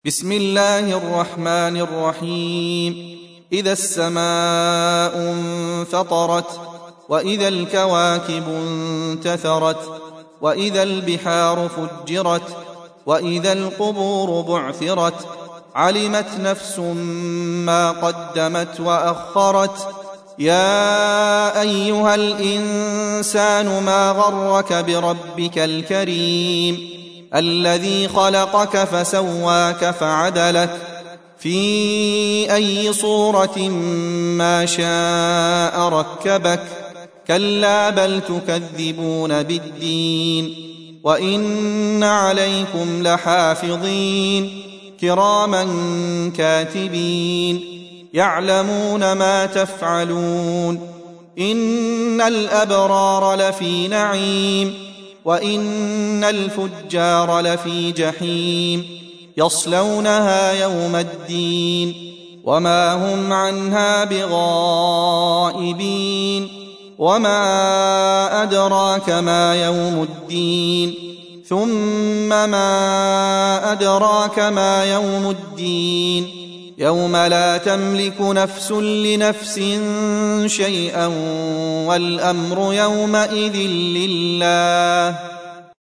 بسم الله الرحمن الرحيم. إذا السماء انفطرت، وإذا الكواكب انتثرت، وإذا البحار فجرت، وإذا القبور بعثرت، علمت نفس ما قدمت وأخرت. يا أيها الإنسان ما غرك بربك الكريم الذي خلقك فسواك فعدلك في أي صورة ما شاء ركبك. كلا بل تكذبون بالدين، وإن عليكم لحافظين كراما كاتبين يعلمون ما تفعلون. إن الأبرار لفي نعيم، وإن الفجار لفي جحيم يصلونها يوم الدين وما هم عنها بغائبين. وما أدراك ما يوم الدين، ثم ما أدراك ما يوم الدين، يوم لا تملك نفس لنفس شيئا والأمر يومئذ لله.